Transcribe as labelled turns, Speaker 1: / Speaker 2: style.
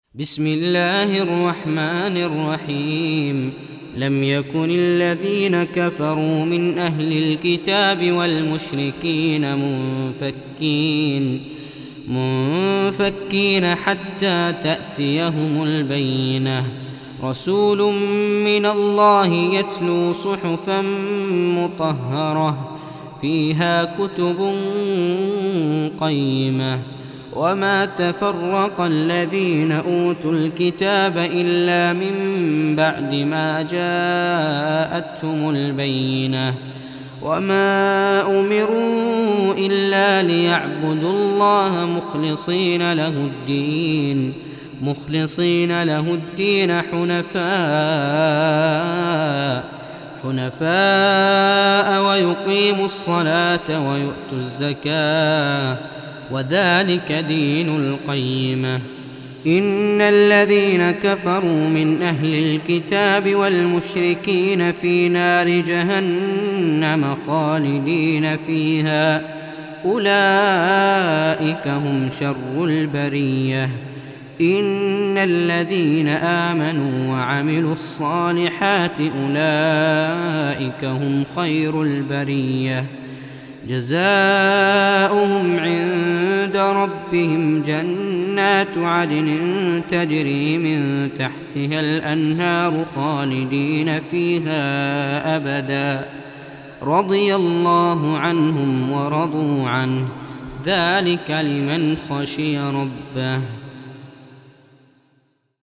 Speaker 1: بسم الله الرحمن الرحيم. لم يكن الذين كفروا من أهل الكتاب والمشركين منفكين حتى تأتيهم البينة. رسول من الله يتلو صحفا مطهرة فيها كتب قيمة. وما تفرق الذين أوتوا الكتاب إلا من بعد ما جاءتهم البينة. وما أمروا إلا ليعبدوا الله مخلصين له الدين حنفاء ويقيموا الصلاة ويؤتوا الزكاة وذلك دين القيمة. إن الذين كفروا من أهل الكتاب والمشركين في نار جهنم خالدين فيها أولئك هم شر البرية. إن الذين آمنوا وعملوا الصالحات أولئك هم خير البرية. جزاؤهم عند ربهم جنات عدن تجري من تحتها الأنهار خالدين فيها أبدا رضي الله عنهم ورضوا عنه ذلك لمن خشي ربه.